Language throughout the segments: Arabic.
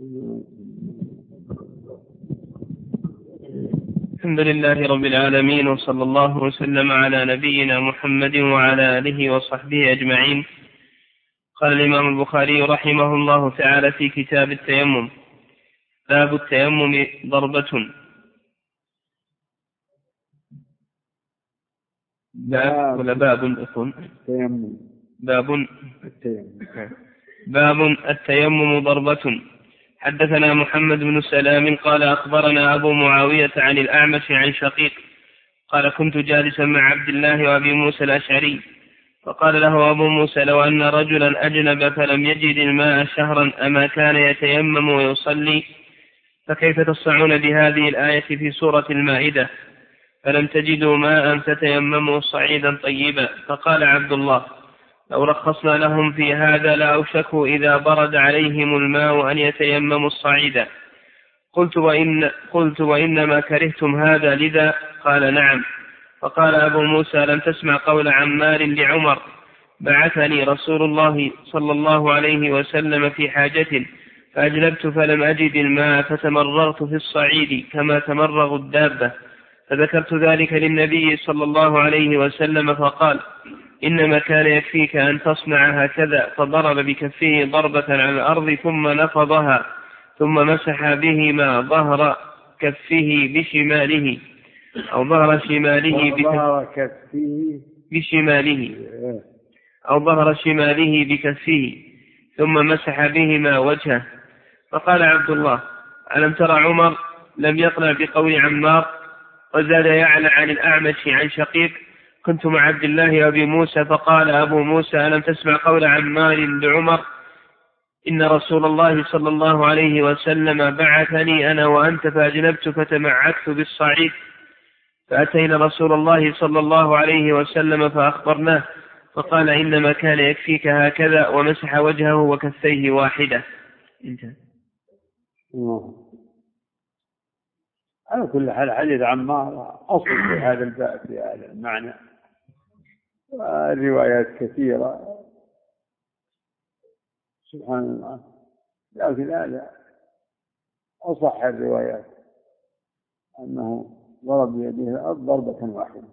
الحمد لله رب العالمين، وصلى الله وسلم على نبينا محمد وعلى آله وصحبه أجمعين. قال الإمام البخاري رحمه الله تعالى في كتاب التيمم: باب التيمم ضربة. باب التيمم ضربة. حدثنا محمد بن سلام قال أخبرنا أبو معاوية عن الأعمش عن شقيق قال: كنت جالسا مع عبد الله وأبي موسى الأشعري، فقال له أبو موسى: لو أن رجلا أجنب فلم يجد الماء شهرا أما كان يتيمم ويصلي؟ فكيف تصنعون بهذه الآية في سورة المائدة: فلم تجدوا ماء فتيمموا صعيدا طيبا؟ فقال عبد الله: لو رخصنا لهم في هذا لأوشكوا إذا برد عليهم الماء أن يتيمموا الصعيدا. قلت وإنما كرهتم هذا لذا؟ قال: نعم. فقال أبو موسى: لم تسمع قول عمار لعمر: بعثني رسول الله صلى الله عليه وسلم في حاجة فأجلبت فلم أجد الماء فتمرغت في الصعيد كما تمرغ الدابة، فذكرت ذلك للنبي صلى الله عليه وسلم فقال: إنما كان يكفيك أن تصنع هكذا. فضرب بكفه ضربة على الأرض ثم نفضها ثم مسح بهما ظهر كفه بشماله أو ظهر شماله بكفه ثم مسح بهما وجهه. فقال عبد الله: ألم ترى عمر لم يقنع بقول عمار؟ وزاد يعلى عن الأعمش عن شقيق: كنت مع عبد الله وأبي موسى، فقال أبو موسى: ألم تسمع قول عمار لعمر: إن رسول الله صلى الله عليه وسلم بعثني أنا وأنت فأجنبت فتمعكت بالصعيد، فأتينا رسول الله صلى الله عليه وسلم فأخبرناه، فقال: إنما كان يكفيك هكذا، ومسح وجهه وكفيه واحدة. انتهى. على كل حال حديث عمار أصل في هذا الباب في هذا المعنى، والروايات كثيرة سبحان الله، لكن هذا أصح الروايات أنه ضرب بيده الأرض ضربة واحدة.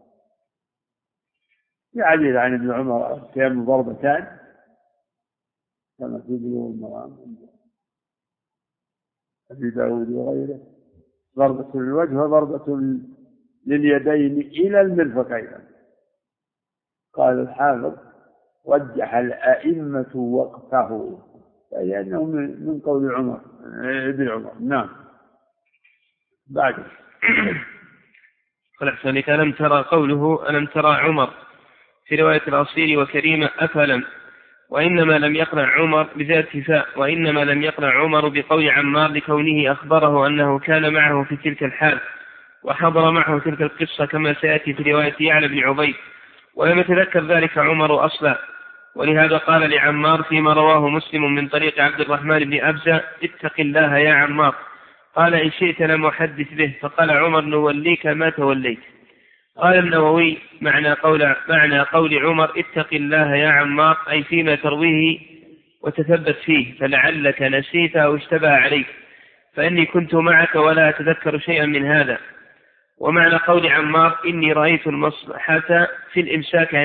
في حديث عن ابن عمر: التيمم ضربتان كما في بلوغ المرام أبي داود وغيره، ضربة للوجه وضربة لليدين إلى المرفقين. قال الحافظ: رجح الأئمة وقفه، لأنه من قول عمر ابن عمر. نعم. بعد قال: ألم ترى قوله ألم ترى عمر في رواية الأصيل وكريمة أفلم، وإنما لم يقنع عمر بذات فاء، وإنما لم يقنع عمر بقول عمار لكونه أخبره أنه كان معه في تلك الحال وحضر معه تلك القصة كما سيأتي في رواية يعلى بن عبيد، ولم يتذكر ذلك عمر أصلا. ولهذا قال لعمار فيما رواه مسلم من طريق عبد الرحمن بن أبزة: اتق الله يا عمار. قال: إن شئت لم أحدث به. فقال عمر: نوليك ما توليت. قال النووي: معنى قول عمر اتق الله يا عمار أي فيما ترويه وتثبت فيه، فلعلك نسيت أو اشتبه عليك، فإني كنت معك ولا أتذكر شيئا من هذا. ومعنى قول عمار: إني رأيت المصلحة في الإمساك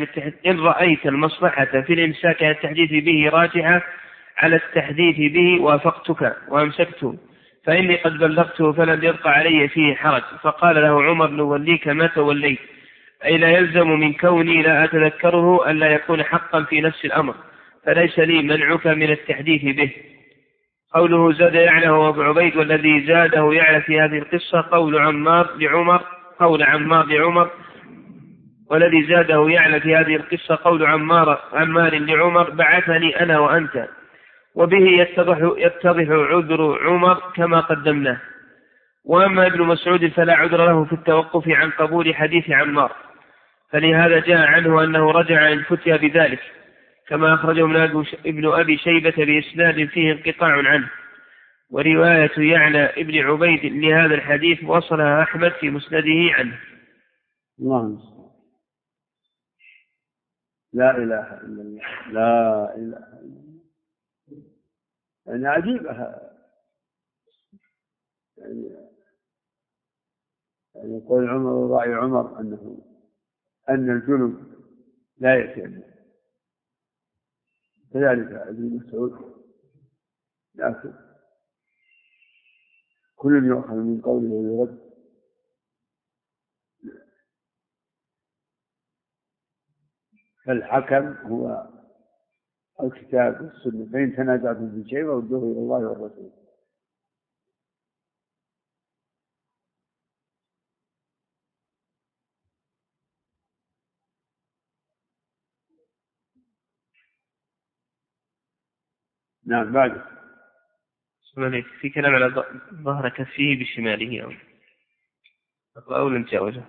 عن التحديث به راجحة على التحديث به وافقتك وأمسكته، فإني قد بلغته فلم يبقى علي فيه حرج. فقال له عمر: نوليك ما توليت، أي لا يلزم من كوني لا أتذكره أن لا يكون حقا في نفس الأمر، فليس لي منعك من التحديث به. قوله زاد يعلى هو أبو عبيد، والذي زاده يعلى في هذه القصة قول عمار لعمر، والذي زاده يعلى في هذه القصة قول عمار لعمر: بعثني أنا وأنت. وبه يتضح عذر عمر كما قدمناه. وأما ابن مسعود فلا عذر له في التوقف عن قبول حديث عمار، فلهذا جاء عنه أنه رجع عن الفتيا بذلك، كما أخرجه ابن أبي شيبة بإسناد فيه انقطاع عنه. ورواية يعلى ابن عبيد لهذا الحديث وصلها أحمد في مسنده عنه. الله. لا إله إلا الله، لا إله إلا الله. يعني عجيبة يعني يقول عمر رأي عمر أن الجنب لا يتيمم، كذلك ابن مسعود، لكن كل يؤخذ من قوله ويرد. فالحكم هو الكتاب والسنة، فإن تنازعتم في شيء فردوه إلى الله والرسول. نعم. بعد في كلام على ظهر كفه بشماله أو لم تجاوزه.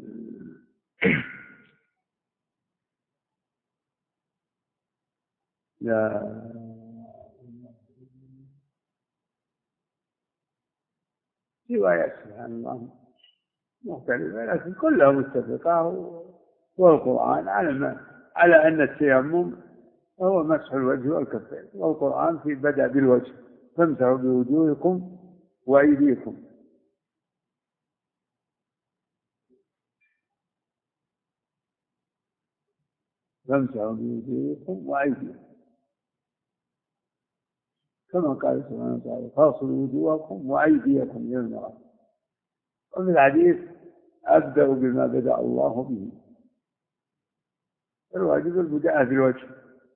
لا روايات سبحان الله مختلفة، لكن كلها متفقة، والقرآن على أن التيمم هو مسح الوجه والكفين، والقرآن في بدأ بالوجه، فامسحوا بوجوهكم وأيديكم. فامسحوا بوجوهكم وأيديكم، كما قال سبحانه وتعالى فاصلوا وجوهكم وأيديكم إلى المرافق. وفي الحديث أبدأ بما بدأ الله به، الواجب البداء في الوجه،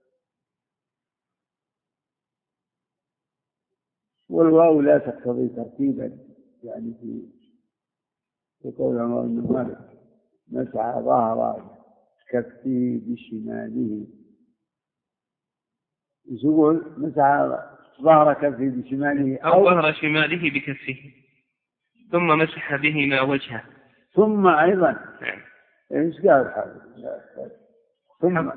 والواو لا تقتضي ترتيبا، يعني في قول عمر بن مالك مسح ظهر كفه بشماله، يقول مسح ظهر كفه بشماله أو ظهر شماله بكفه ثم مسح بهما وجهه. ثم أيضا إيش قال ثم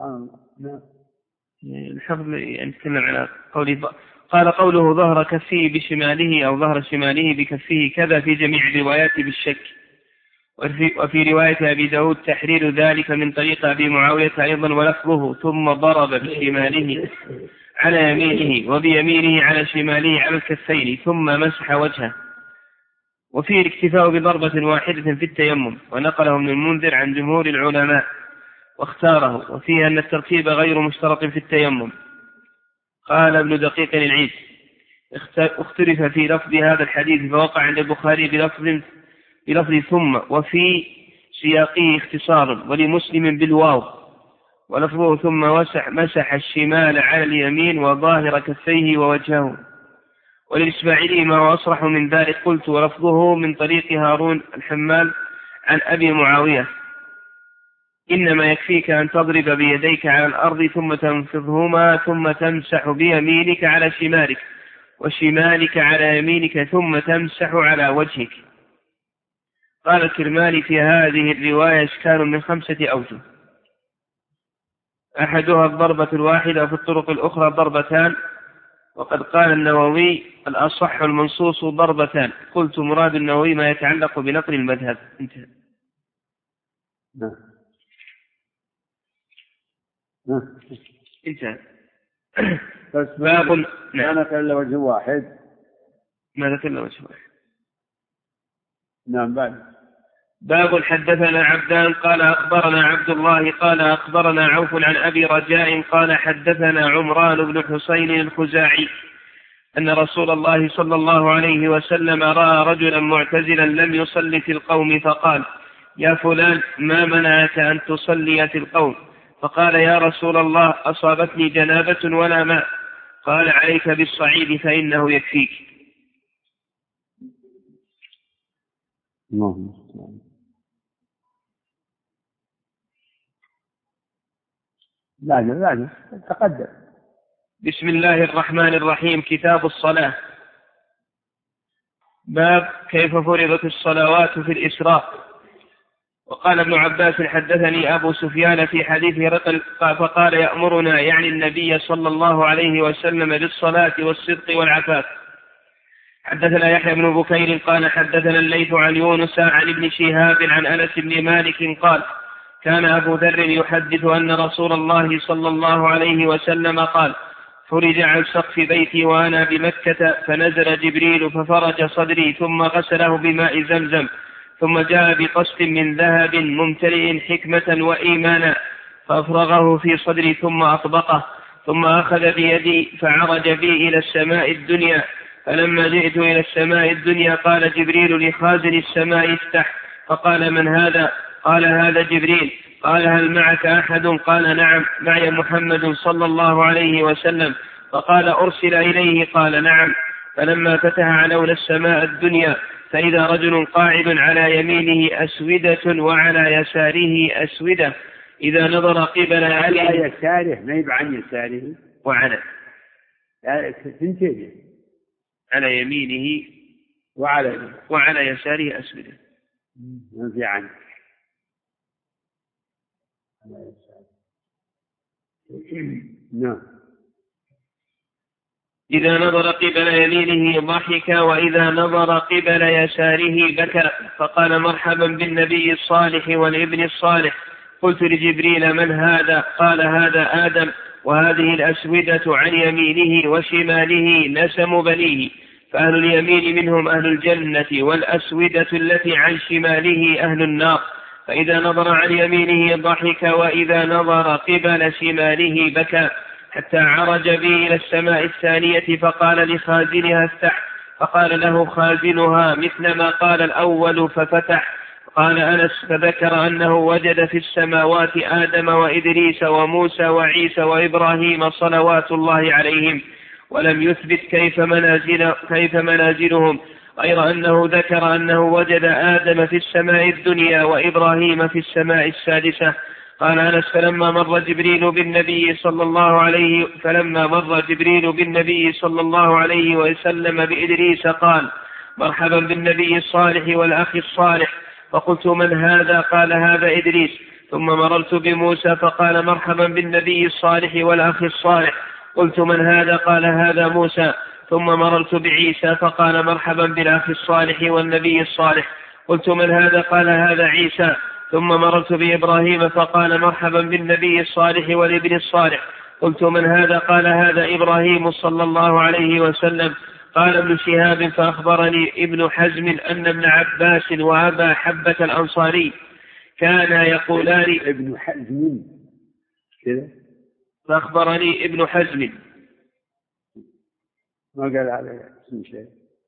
الحفظ يتكلم على قوله ظهر كفه بشماله أو ظهر شماله بكفه كذا في جميع الروايات بالشك. وفي رواية أبي داود تحرير ذلك من طريق أبي معاوية أيضا، ولفظه ثم ضرب بشماله على يمينه وبيمينه على شماله على الكفين ثم مسح وجهه. وفيه الاكتفاء بضربة واحدة في التيمم، ونقله ابن المنذر عن جمهور العلماء واختاره، وفيه أن الترتيب غير مشترط في التيمم. قال ابن دقيق العيد اختلف في لفظ هذا الحديث، فوقع عند البخاري بلفظ ثم، وفي سياقه اختصار، ولمسلم بالواو، ولفظه ثم مسح الشمال على اليمين وظاهر كفيه ووجهه. وللإسماعيلي ما هو أصرح من ذلك، قلت ولفظه من طريق هارون الحمال عن أبي معاوية إنما يكفيك أن تضرب بيديك على الأرض ثم تنفضهما ثم تمسح بيمينك على شمالك وشمالك على يمينك ثم تمسح على وجهك. قال الكرماني في هذه الرواية إشكال من 5 أوجه، أحدها الضربة الواحدة، وفي الطرق الأخرى ضربتان، وقد قال النووي الأصح المنصوص ضربتان. قلت مراد النووي ما يتعلق بنقل المذهب. انتهى. انتهى. بس باب كان إلا وجه واحد. ماذا كان وجه واحد؟ نعم. بعد باب حدثنا عبدان قال أخبرنا عبد الله قال أخبرنا عوف عن أبي رجاء قال حدثنا عمران بن حسين الخزاعي أن رسول الله صلى الله عليه وسلم رأى رجلا معتزلا لم يصلي في القوم، فقال يا فلان ما منعك أن تصلي في القوم؟ فقال يا رسول الله أصابتني جنابة ولا ماء. قال عليك بالصعيد فإنه يكفيك. لا تقدم. بسم الله الرحمن الرحيم. كتاب الصلاة. باب كيف فرضت الصلوات في الإسراء. وقال ابن عباس حدثني أبو سفيان في حديث هرقل فقال يأمرنا يعني النبي صلى الله عليه وسلم بالصلاة والصدق والعفاف. حدثنا يحيى بن بكير قال حدثنا الليث عن يونس عن ابن شهاب عن أنس بن مالك قال كان أبو ذر يحدث أن رسول الله صلى الله عليه وسلم قال فرج عن سقف بيتي وأنا بمكة، فنزل جبريل ففرج صدري ثم غسله بماء زمزم، ثم جاء بقسط من ذهب ممتلئ حكمة وإيمانا فأفرغه في صدري ثم أطبقه، ثم أخذ بيدي فعرج بي إلى السماء الدنيا. فلما جئت إلى السماء الدنيا قال جبريل لخازن السماء افتح، فقال من هذا؟ قال هذا جبريل. قال هل معك أحد؟ قال نعم معي محمد صلى الله عليه وسلم. فقال أرسل إليه؟ قال نعم. فلما فتح علونا السماء الدنيا فإذا رجل قاعد على يمينه أسودة وعلى يساره أسودة، إذا نظر قبل على يساره ما يبع عن يساره وعلى ثنتين على يمينه وعلى يساره أسودة ما في عنه. نعم. إذا نظر قبل يمينه ضحك وإذا نظر قبل يساره بكى. فقال مرحبا بالنبي الصالح والابن الصالح. قلت لجبريل من هذا؟ قال هذا آدم، وهذه الأسودة عن يمينه وشماله نسم بنيه، فأهل اليمين منهم أهل الجنة، والأسودة التي عن شماله أهل النار. فإذا نظر عن يمينه ضحك وإذا نظر قبل شماله بكى، حتى عرج بي إلى السماء الثانية فقال لخازنها افتح، فقال له خازنها مثل ما قال الأول ففتح. قال أنس فذكر أنه وجد في السماوات آدم وإدريس وموسى وعيسى وإبراهيم صلوات الله عليهم، ولم يثبت كيف منازلهم، غير أنه ذكر أنه وجد آدم في السماء الدنيا وإبراهيم في السماء السادسة. قال أنس فلما مر جبريل بالنبي صلى الله عليه وسلم بإدريس قال مرحبا بالنبي الصالح والأخ الصالح. فقلت من هذا؟ قال هذا إدريس. ثم مررت بموسى فقال مرحبا بالنبي الصالح والأخ الصالح. قلت من هذا؟ قال هذا موسى. ثم مررت بعيسى فقال مرحبا بالأخ الصالح والنبي الصالح. قلت من هذا؟ قال هذا عيسى. ثم مررت بإبراهيم فقال مرحبا بالنبي الصالح والابن الصالح. قلت من هذا؟ قال هذا إبراهيم صلى الله عليه وسلم. قال ابن شهاب فأخبرني ابن حزم أن ابن عباس وأبا حبة الأنصاري كانا يقولان ابن حزم كذا. فأخبرني ابن حزم ما قال على اسم شيء،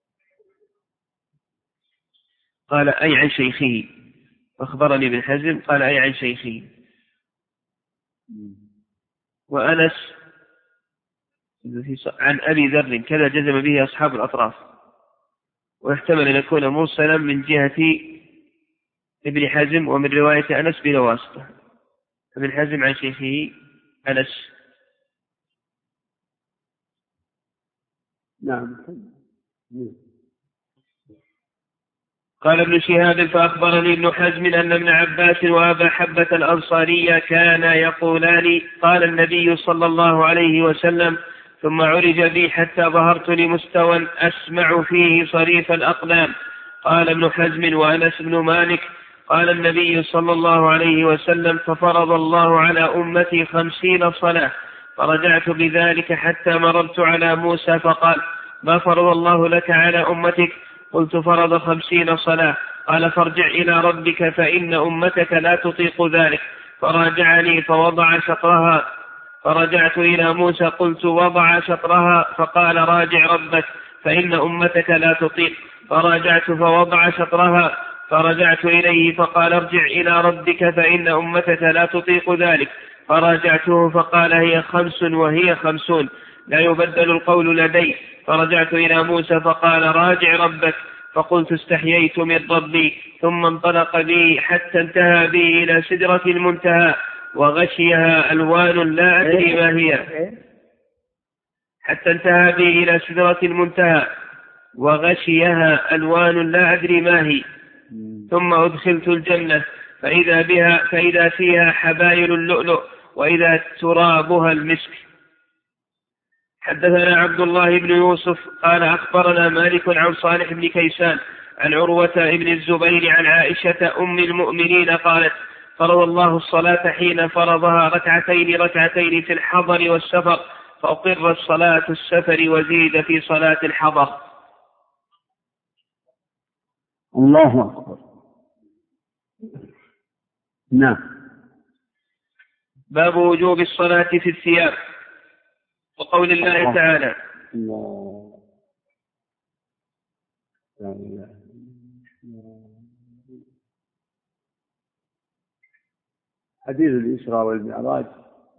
قال أي عن شيخه. أخبرني ابن حزم قال أي عن شيخه. وأنس عن أبي ذر كذا جزم به أصحاب الأطراف، ويحتمل أن يكون مرسلا من جهة ابن حزم ومن رواية أنس بلا واسطة. ابن حزم عن شيخه أنس. نعم. قال ابن شهاب فأخبرني ابن حزم أن ابن عباس وأبا حبة الأنصاري كانا يقولان قال النبي صلى الله عليه وسلم ثم عرج بي حتى ظهرت لمستوى أسمع فيه صريف الأقلام. قال ابن حزم وأنس بن مالك قال النبي صلى الله عليه وسلم ففرض الله على أمتي 50 صلاة، فرجعت بذلك حتى مررت على موسى فقال ما فرض الله لك على أمتك؟ قلت فرض 50 صلاة. قال فارجع إلى ربك فإن أمتك لا تطيق ذلك. فراجعني فوضع شطرها. فرجعت إلى موسى قلت وضع شطرها. فقال راجع ربك فإن أمتك لا تطيق. فراجعت فوضع شطرها. فرجعت إليه فقال ارجع إلى ربك فإن أمتك لا تطيق ذلك. فراجعته فقال هي 5 وهي 50 لا يبدل القول لدي. فرجعت إلى موسى فقال راجع ربك. فقلت استحييت من ربي. ثم انطلق بي حتى انتهى بي إلى سدرة المنتهى وغشيها ألوان لا أدري ما هي. حتى انتهى بي إلى سدرة المنتهى وغشيها ألوان لا أدري ما هي. ثم أدخلت الجنة فإذا فيها حبايل اللؤلؤ وإذا ترابها المسك. حدثنا عبد الله بن يوسف قال أخبرنا مالك عن صالح بن كيسان عن عروة بن الزبير عن عائشة أم المؤمنين قالت فرض الله الصلاة حين فرضها ركعتين في الحضر والسفر، فأقرت صلاة السفر وزيد في صلاة الحضر. الله أكبر. نعم. باب وجوب الصلاة في الثياب، وقول الله تعالى: الله. حديث الإسراء والمعراج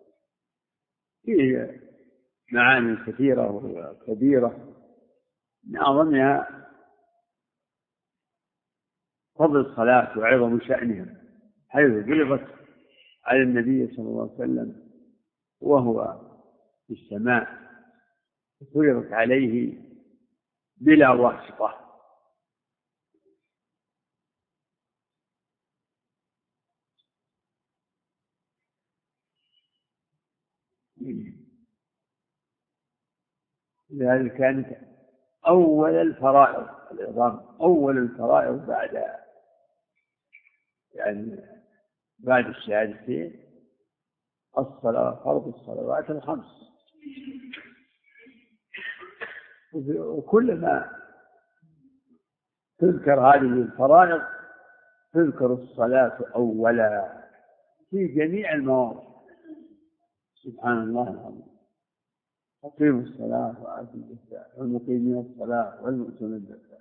فيه معاني كثيرة وكبيرة، من أعظمها فضل الصلاة وعظم شأنها، حيث فرضت على النبي صلى الله عليه وسلم وهو في السماء، فرضت عليه بلا واسطة. لذلك كانت أول الفرائض العظام، أول الفرائض بعد الشهادتين الصلاة، فرض الصلوات الخمس. وكلما تذكر هذه الفرائض تذكر الصلاة أولا في جميع المواضع. سبحان الله العظيم. أقيموا الصلاة وآتوا الزكاة والمقيمين الصلاة والمؤتون الزكاة.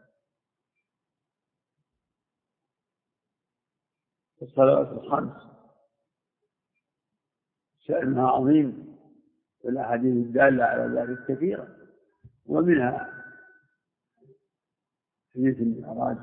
الصلوات الخمس شأنها عظيم، والأحاديث الدالة على ذلك كثيرة، ومنها حديث المعراج.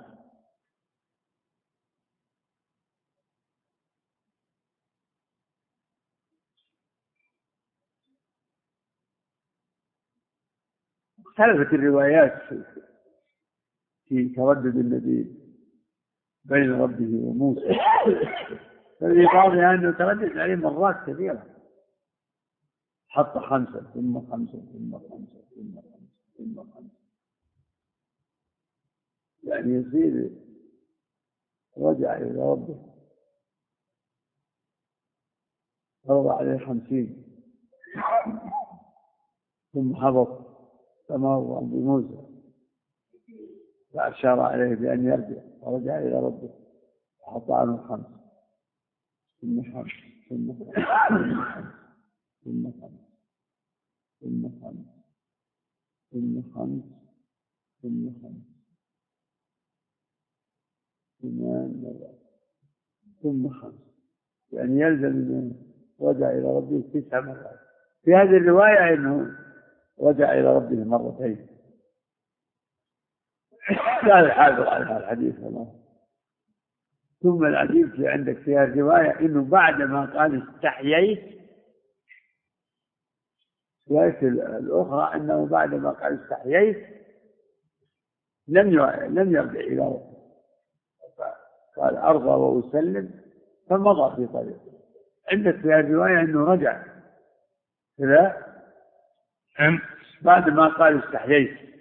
اختلفت الروايات في تردد النبي بين ربه وموسى، ففي بعضها أنه تردد عليه مرات كثيرة، حط 5 ثم 5 ثم 5 ثم 5 ثم 5، يعني يصير رجع إلى ربه فرض عليه 50 ثم هبط فمر بموسى فأشار عليه بأن يرجع فرجع إلى ربه وحط عنه 5 ثم 5 ثم 5 ثم 5 ثم 5 ثم 5 ثم 5 ثم 5، يعني يلزم أنه رجع إلى ربه 9 مرات. في هذه الرواية أنه رجع إلى ربه مرتين. قال الحافظ على هذا الحديث الله. ثم العجيب في عندك فيها الرواية إنه بعد ما قال استحييت، الرواية الأخرى أنه بعد ما قال استحييت لم يرجع إلى ربه، قال أرضى وأسلم فمضى في طريقه. عندك فيها الرواية أنه رجع إلى بعد ما قال استحييت،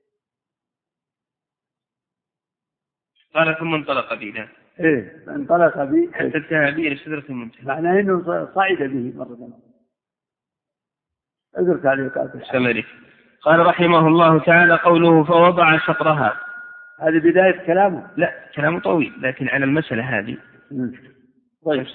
قال ثم انطلق بنا. انطلق بي حتى انتهى به إلى سدرة المنتهى، معناه أنه صعد به مرة. اذكر تعليقات الشمالي. قال رحمه الله تعالى: قوله فوضع شطرها، هذه بداية كلامه؟ لا، كلامه طويل، لكن على المسألة هذه. طيب.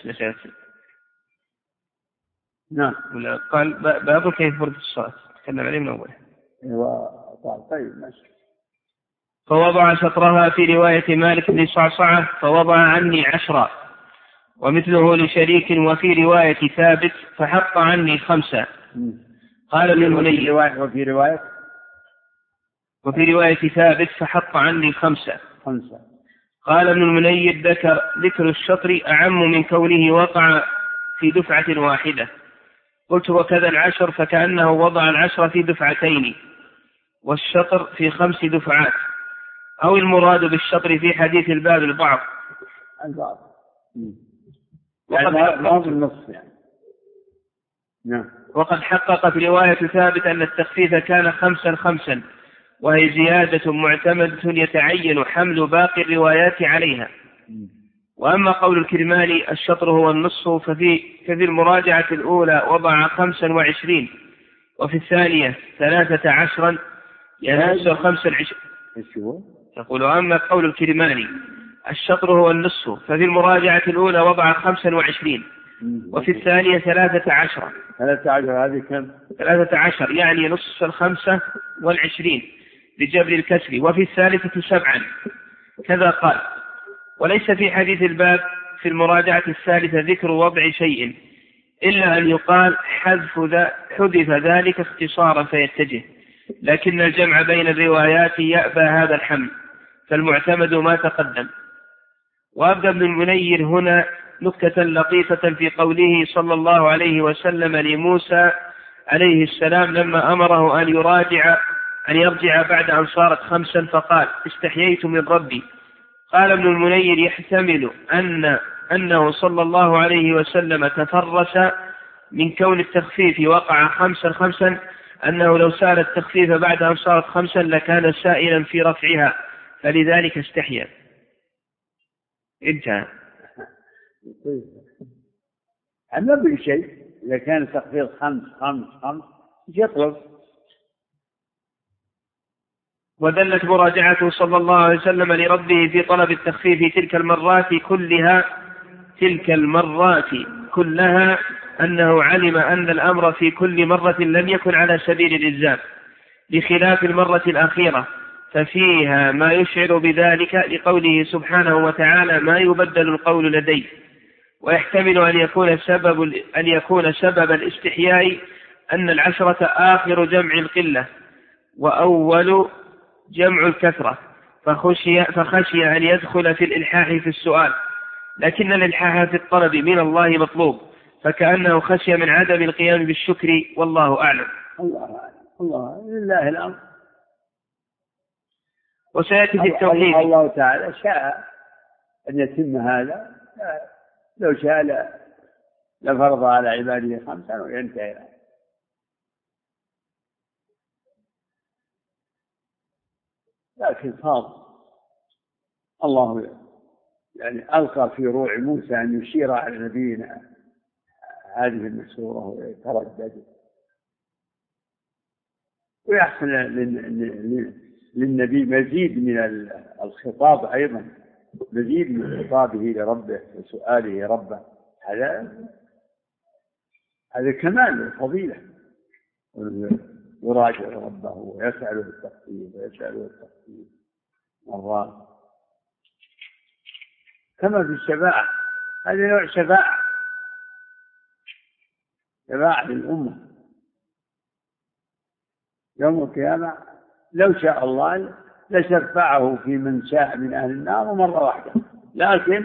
نعم. قال باب كيف فرض الصلاة، تكلم عليه من أوله. طيب ماشي. فوضع شطرها في رواية مالك بن صعصعة فوضع عني 10، ومثله لشريك، وفي رواية ثابت فحط عني 5. قال ابن المنير وفي رواية ثابت فحط عني 5. قال ابن المنير ذكر الشطر أعم من كونه وقع في دفعة واحدة. قلت وكذا 10 فكأنه وضع 10 في دفعتين، والشطر في 5 دفعات، أو المراد بالشطر في حديث الباب البعض. وقد حقق في رواية ثابت أن التخفيف كان 5 5، وهي زيادة معتمدة يتعين حمل باقي الروايات عليها. وأما قول الكرماني الشطر هو النصف، ففي المراجعة الأولى وضع 25، وفي الثانية 13 يعني نصف 25. يقول أما قول الكرماني الشطر هو النصف، ففي المراجعة الأولى وضع 25، وفي الثانية 13. 13 هذه كم؟ 13 يعني نصف 25 بجبر الكسر، وفي الثالثة 7 كذا قال. وليس في حديث الباب في المراجعة الثالثة ذكر وضع شيء، إلا أن يقال حذف ذلك اختصارا فيتجه، لكن الجمع بين الروايات يأبى هذا الحمل، فالمعتمد ما تقدم. وأبدى ابن المنير هنا نكتة لطيفة في قوله صلى الله عليه وسلم لموسى عليه السلام لما أمره أن يرجع بعد أن صارت 5 فقال استحييت من ربي. قال ابن المنير يحتمل أنه صلى الله عليه وسلم تفرس من كون التخفيف وقع 5 أنه لو سأل التخفيف بعد أن صارت 5 لكان سائلا في رفعها، فلذلك استحيا. انتهى. ما بشيء إذا كان التخفيف 5 يطلب. ودلت مراجعته صلى الله عليه وسلم لربه في طلب التخفيف تلك المرات كلها أنه علم أن الأمر في كل مرة لم يكن على سبيل الإلزام، بخلاف المرة الأخيرة ففيها ما يشعر بذلك لقوله سبحانه وتعالى ما يبدل القول لدي. ويحتمل أن يكون سبب الاستحياء أن 10 آخر جمع القلة وأول جمع الكثرة، فخشي أن يدخل في الإلحاح في السؤال، لكن الإلحاح في الطلب من الله مطلوب، فكأنه خشي من عدم القيام بالشكر، والله أعلم. الله لله الأمر. وسيأتي في التوحيد الله تعالى شاء أن يتم هذا، لو شاء لفرض على عباده 5 وينتهي. لكن صار الله يعني ألقى في روع موسى أن يشير على نبينا هذه المسورة ويتردد، ويحصل للنبي مزيد من الخطاب أيضا، مزيد من خطابه لربه وسؤاله ربه. هذا كمال الفضيلة، يراجع ربه ويسأله التخفيف مرات، كما في الشفاعة. هذا نوع شفاعة للأمة يوم القيامة. لو شاء الله لشفعه في من شاء من أهل النار مرة واحدة، لكن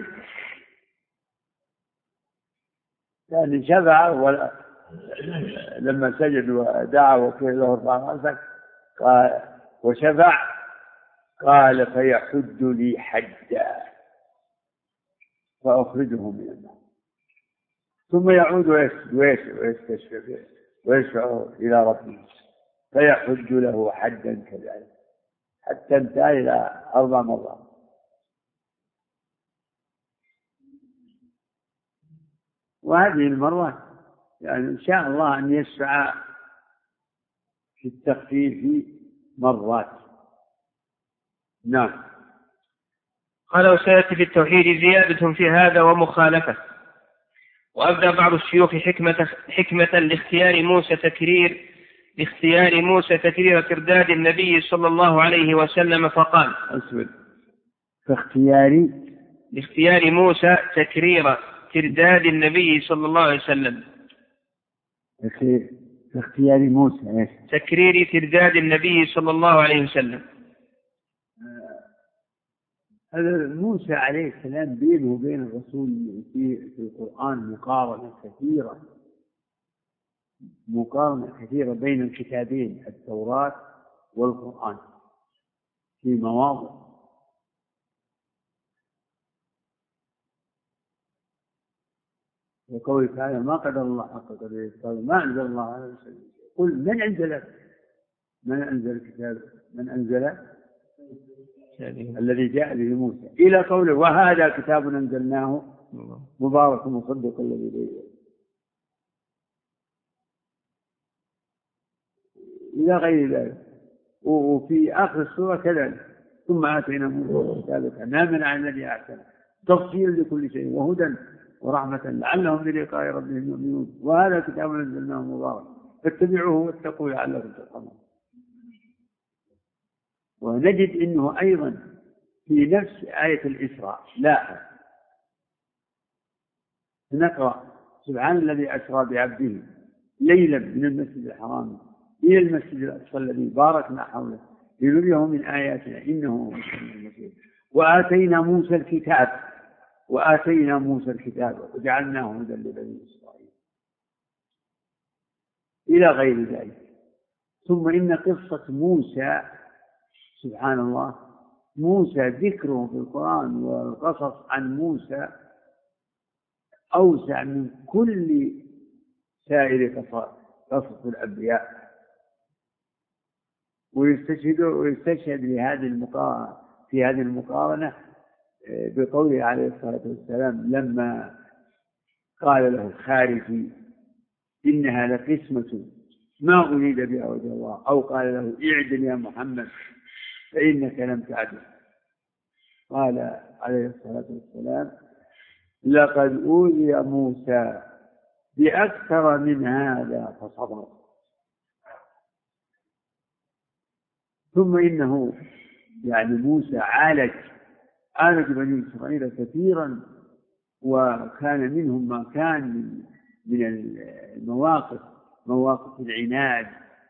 يعني شفعه لما سجد ودعا وقيل له ارفع رأسك وشفع قال فيحد لي حدا فأخرجه من النار، ثم يعود ويستشفع ويشفع إلى ربه فيحد له حدا كذلك حتى انتهى إلى 4 مرات. وهذه المرات يعني إن شاء الله أن يشفع في التخفيف مرات. نعم. قال وسيأتي في التوحيد زيادة في هذا ومخالفة. وأبدى بعض الشيوخ حكمة لاختيار موسى تكرير ترداد النبي صلى الله عليه وسلم، فقال لاختيار موسى تكرير ترداد النبي صلى الله عليه وسلم. اختيار موسى تكرير ترداد النبي صلى الله عليه وسلم. هذا موسى عليه السلام بينه وبين الرسول في القرآن مقارنة كثيرة بين الكتابين التوراة والقرآن في مواضع. وقوله تعالى ما قدر الله حق قدره قال ما أنزل الله على رسوله قل من أنزل الكتاب من أنزل الذي جاء به موسى إلى قوله وهذا كتاب أنزلناه مبارك مصدق الذي بين إلى غير ذلك. وفي آخر السورة كذلك ثم آتينا موسى الكتاب تماما على الذي أحسن تفصيل لكل شيء وهدى ورحمة لعلهم بلقاء ربهم يؤمنون وهذا كتاب نزلناه مبارك فاتبعوه واتقوا لعلكم ترحمون. ونجد أنه أيضا في نفس آية الإسراء لاحظ نقرأ سبحان الذي أسرى بعبده ليلا من المسجد الحرام إلى المسجد الأقصى الذي باركنا حوله لنريه من آياتنا إنه هو السميع البصير. وآتينا موسى الكتاب وجعلناه هدى لبني إسرائيل إلى غير ذلك. ثم إن قصة موسى سبحان الله موسى ذكره في القرآن والقصص عن موسى أوسع من كل سائر قصص الأنبياء. ويستشهد في هذه المقارنة بقوله عليه الصلاة والسلام لما قال له خارجي إنها لقسمة ما أريد بها وجه الله أو قال له اعدل يا محمد فإنك لم تعدل. قال عليه الصلاة والسلام لقد أوذي موسى بأكثر من هذا فصبر. ثم إنه يعني موسى عالج بني إسرائيل كثيرا وكان منهم ما كان من مواقف العناد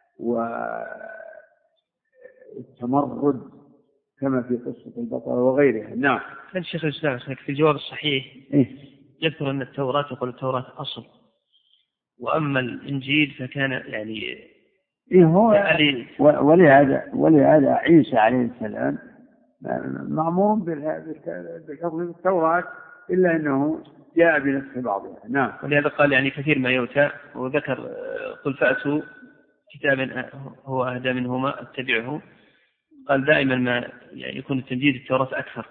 والتمرد كما في قصة البقرة وغيرها. نعم. كان الشيخ الإسلام في الجواب الصحيح يذكر أن التوراة يقول التوراة أصل وأما الإنجيل فكان يعني ولهذا عيسى عليه السلام مأمور بالحكم بالتوراة إلا أنه جاء بنسخ بعضها. نعم. ولهذا قال يعني كثير ما يؤتى وذكر قل فأتوا كتابا هو أهدى منهما اتبعه. قال دائما ما يعني يكون التمجيد التوراة أكثر.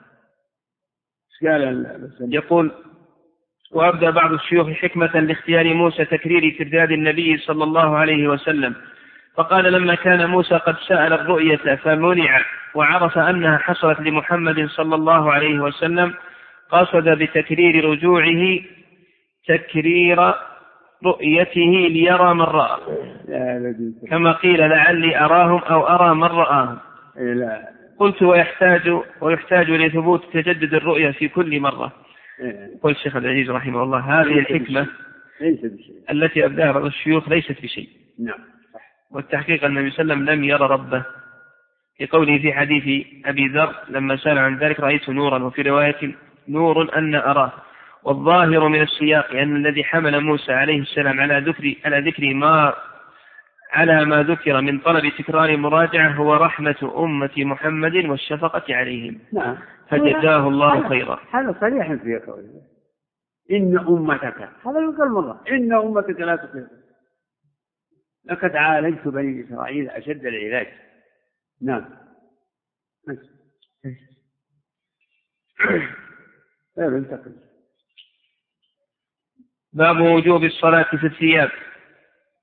يقول وأبدى بعض الشيوخ حكمة لاختيار موسى تكرير ترداد النبي صلى الله عليه وسلم فقال لما كان موسى قد سأل الرؤية فمنع وعرف أنها حصلت لمحمد صلى الله عليه وسلم قصد بتكرير رجوعه تكرير رؤيته ليرى من رأى كما قيل لعلي أراهم أو أرى من رآهم. قلت ويحتاج لثبوت تجدد الرؤية في كل مرة. قل الشيخ العزيز رحمه الله هذه الحكمة التي أبداها بعض الشيوخ ليست بشيء. نعم. والتحقيق أن النبي صلى الله عليه وسلم لم يرى ربه لقوله في حديث أبي ذر لما سأل عن ذلك رأيت نورا وفي رواية نور أن أراه. والظاهر من السياق أن الذي حمل موسى عليه السلام على ما ذكر من طلب تكرار مراجعة هو رحمة أمة محمد والشفقة عليهم. نعم. فجزاه الله خيرا. هذا صريح في قوله إن أمتك هذا يقول مرة إن أمتك لا تطيق لقد عالجت بني إسرائيل أشد العلاج. نعم. باب وجوب الصلاة في الثياب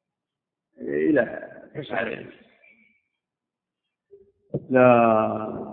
إلى لا